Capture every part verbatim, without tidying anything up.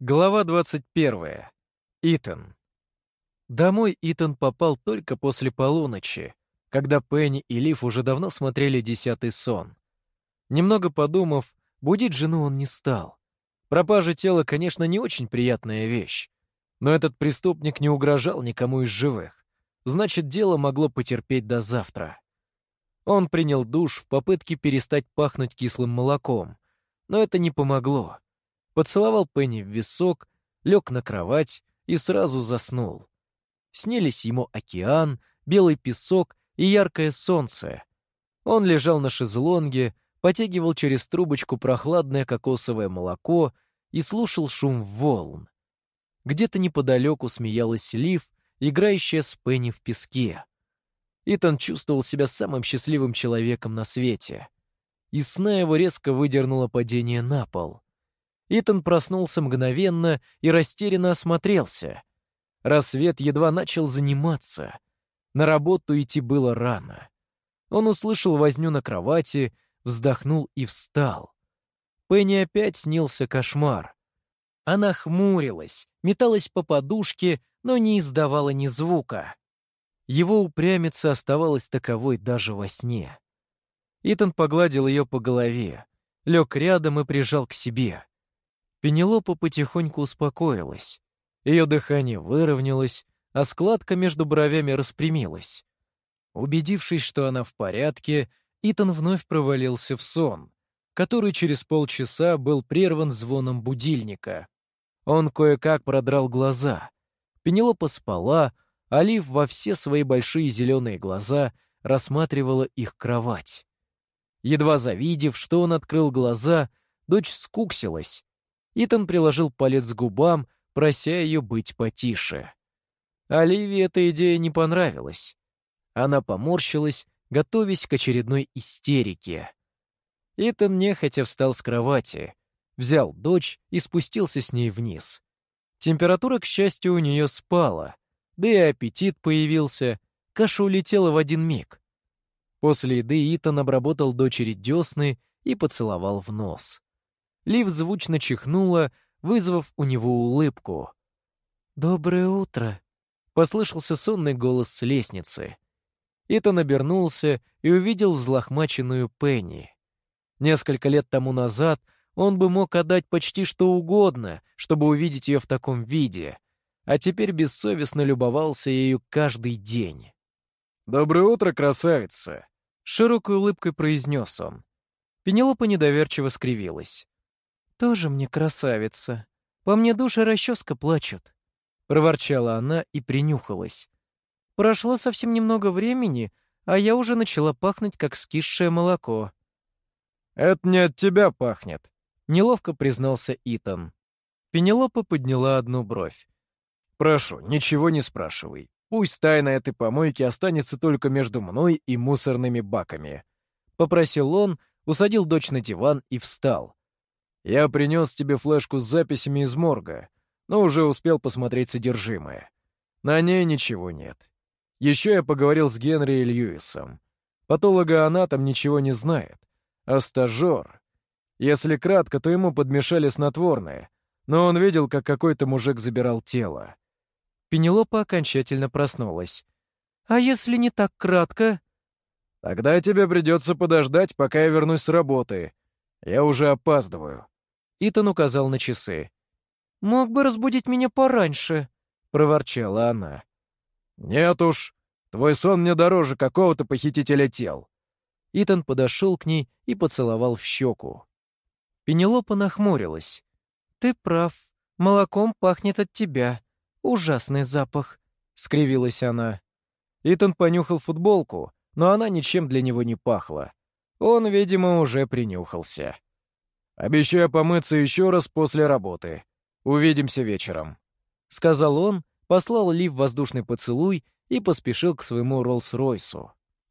Глава двадцать первая. Итан. Домой Итан попал только после полуночи, когда Пенни и Лив уже давно смотрели «Десятый сон». Немного подумав, будить жену он не стал. Пропажа тела, конечно, не очень приятная вещь, но этот преступник не угрожал никому из живых, значит, дело могло потерпеть до завтра. Он принял душ в попытке перестать пахнуть кислым молоком, но это не помогло. Поцеловал Пенни в висок, лег на кровать и сразу заснул. Снились ему океан, белый песок и яркое солнце. Он лежал на шезлонге, потягивал через трубочку прохладное кокосовое молоко и слушал шум волн. Где-то неподалеку смеялась Лив, играющая с Пенни в песке. Итан чувствовал себя самым счастливым человеком на свете. Из сна его резко выдернуло падение на пол. Итан проснулся мгновенно и растерянно осмотрелся. Рассвет едва начал заниматься. На работу идти было рано. Он услышал возню на кровати, вздохнул и встал. Пенни опять снился кошмар. Она хмурилась, металась по подушке, но не издавала ни звука. Его упрямица оставалась таковой даже во сне. Итан погладил ее по голове, лег рядом и прижал к себе. Пенелопа потихоньку успокоилась. Ее дыхание выровнялось, а складка между бровями распрямилась. Убедившись, что она в порядке, Итан вновь провалился в сон, который через полчаса был прерван звоном будильника. Он кое-как продрал глаза. Пенелопа спала, а Лив во все свои большие зеленые глаза рассматривала их кровать. Едва завидев, что он открыл глаза, дочь скуксилась. Итан приложил палец к губам, прося ее быть потише. Оливии эта идея не понравилась. Она поморщилась, готовясь к очередной истерике. Итан нехотя встал с кровати, взял дочь и спустился с ней вниз. Температура, к счастью, у нее спала, да и аппетит появился, каша улетела в один миг. После еды Итан обработал дочери десны и поцеловал в нос. Лив звучно чихнула, вызвав у него улыбку. «Доброе утро», — послышался сонный голос с лестницы. Итан обернулся и увидел взлохмаченную Пенни. Несколько лет тому назад он бы мог отдать почти что угодно, чтобы увидеть ее в таком виде, а теперь бессовестно любовался ею каждый день. «Доброе утро, красавица!» — широкой улыбкой произнес он. Пенелопа недоверчиво скривилась. «Тоже мне красавица. По мне душ и расческа плачут», — проворчала она и принюхалась. «Прошло совсем немного времени, а я уже начала пахнуть, как скисшее молоко». «Это не от тебя пахнет», — неловко признался Итан. Пенелопа подняла одну бровь. «Прошу, ничего не спрашивай. Пусть тайна этой помойки останется только между мной и мусорными баками», — попросил он, усадил дочь на диван и встал. «Я принес тебе флешку с записями из морга, но уже успел посмотреть содержимое. На ней ничего нет. Еще я поговорил с Генри и Льюисом. Патологоанатом ничего не знает, а стажер... Если кратко, то ему подмешали снотворное, но он видел, как какой-то мужик забирал тело». Пенелопа окончательно проснулась. «А если не так кратко?» «Тогда тебе придется подождать, пока я вернусь с работы. Я уже опаздываю». Итан указал на часы. «Мог бы разбудить меня пораньше», — проворчала она. «Нет уж, твой сон мне дороже какого-то похитителя тел». Итан подошел к ней и поцеловал в щеку. Пенелопа нахмурилась. «Ты прав, молоком пахнет от тебя. Ужасный запах», — скривилась она. Итан понюхал футболку, но она ничем для него не пахла. Он, видимо, уже принюхался. «Обещаю помыться еще раз после работы. Увидимся вечером», — сказал он, послал Лив воздушный поцелуй и поспешил к своему Роллс-Ройсу.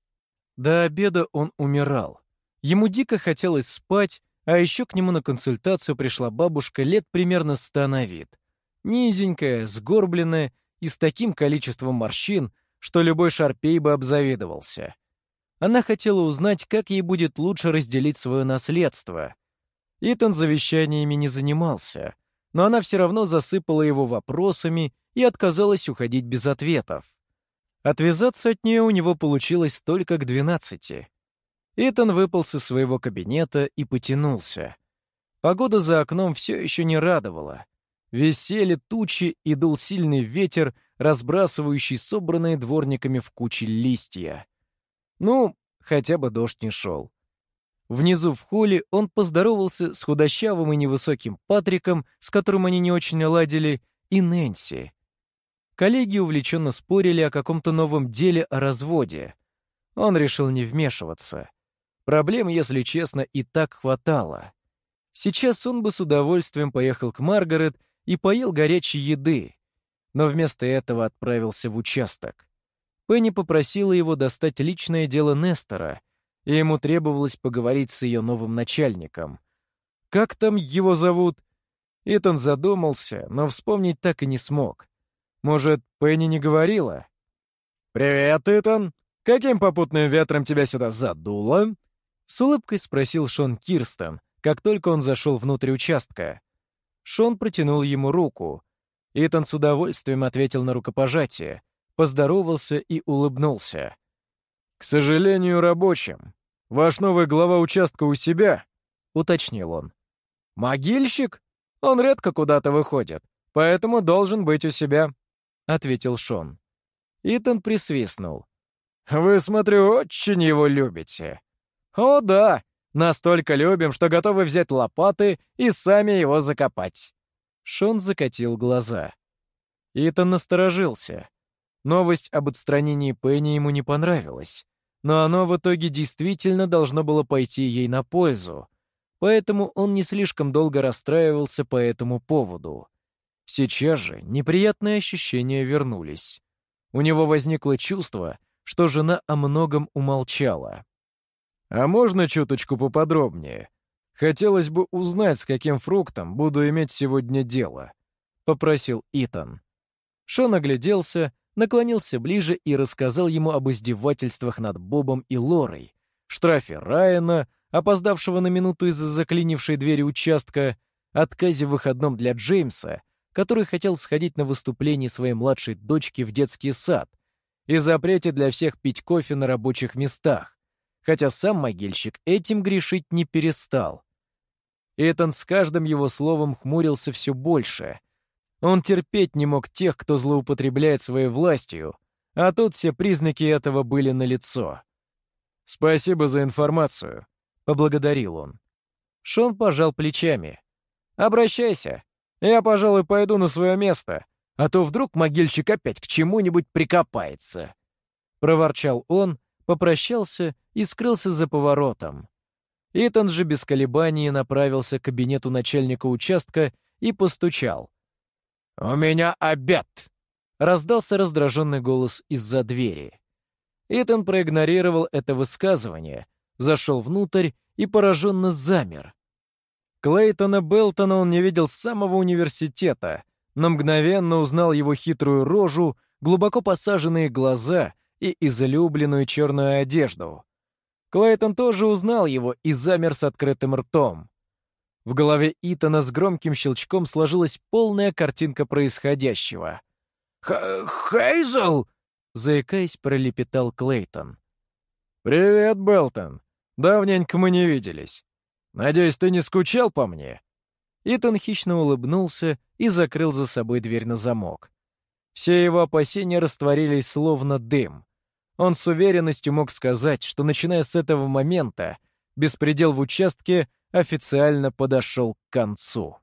До обеда он умирал. Ему дико хотелось спать, а еще к нему на консультацию пришла бабушка лет примерно ста на вид. Низенькая, сгорбленная и с таким количеством морщин, что любой шарпей бы обзавидовался. Она хотела узнать, как ей будет лучше разделить свое наследство. Итан завещаниями не занимался, но она все равно засыпала его вопросами и отказалась уходить без ответов. Отвязаться от нее у него получилось только к двенадцати. Итан выполз из своего кабинета и потянулся. Погода за окном все еще не радовала. Висели тучи и дул сильный ветер, разбрасывающий собранные дворниками в кучи листья. Ну, хотя бы дождь не шел. Внизу в холле он поздоровался с худощавым и невысоким Патриком, с которым они не очень ладили, и Нэнси. Коллеги увлеченно спорили о каком-то новом деле о разводе. Он решил не вмешиваться. Проблем, если честно, и так хватало. Сейчас он бы с удовольствием поехал к Маргарет и поел горячей еды, но вместо этого отправился в участок. Пенни попросила его достать личное дело Нестора, и ему требовалось поговорить с ее новым начальником. Как там его зовут? Итан задумался, но вспомнить так и не смог. Может, Пенни не говорила? «Привет, Итан! Каким попутным ветром тебя сюда задуло?» С улыбкой спросил Шон Кирстен, как только он зашел внутрь участка. Шон протянул ему руку. Итан с удовольствием ответил на рукопожатие, поздоровался и улыбнулся. «К сожалению, рабочим. Ваш новый глава участка у себя?» — уточнил он. «Могильщик? Он редко куда-то выходит, поэтому должен быть у себя», — ответил Шон. Итан присвистнул. «Вы, смотрю, очень его любите». «О, да, настолько любим, что готовы взять лопаты и сами его закопать». Шон закатил глаза. Итан насторожился. Новость об отстранении Пенни ему не понравилась, но оно в итоге действительно должно было пойти ей на пользу, поэтому он не слишком долго расстраивался по этому поводу. Сейчас же неприятные ощущения вернулись. У него возникло чувство, что жена о многом умолчала. «А можно чуточку поподробнее? Хотелось бы узнать, с каким фруктом буду иметь сегодня дело», — попросил Итан. Шон огляделся, наклонился ближе и рассказал ему об издевательствах над Бобом и Лорой, штрафе Райана, опоздавшего на минуту из-за заклинившей двери участка, отказе в выходном для Джеймса, который хотел сходить на выступление своей младшей дочки в детский сад, и запрете для всех пить кофе на рабочих местах, хотя сам могильщик этим грешить не перестал. Итан с каждым его словом хмурился все больше. Он терпеть не мог тех, кто злоупотребляет своей властью, а тут все признаки этого были налицо. «Спасибо за информацию», — поблагодарил он. Шон пожал плечами. «Обращайся. Я, пожалуй, пойду на свое место, а то вдруг могильщик опять к чему-нибудь прикопается». Проворчал он, попрощался и скрылся за поворотом. Итан же без колебаний направился к кабинету начальника участка и постучал. «У меня обед!» — раздался раздраженный голос из-за двери. Итан проигнорировал это высказывание, зашел внутрь и пораженно замер. Клейтона Белтона он не видел с самого университета, но мгновенно узнал его хитрую рожу, глубоко посаженные глаза и излюбленную черную одежду. Клейтон тоже узнал его и замер с открытым ртом. В голове Итана с громким щелчком сложилась полная картинка происходящего. «Хейзел!» — заикаясь, пролепетал Клейтон. «Привет, Белтон. Давненько мы не виделись. Надеюсь, ты не скучал по мне?» Итан хищно улыбнулся и закрыл за собой дверь на замок. Все его опасения растворились словно дым. Он с уверенностью мог сказать, что, начиная с этого момента, беспредел в участке официально подошел к концу.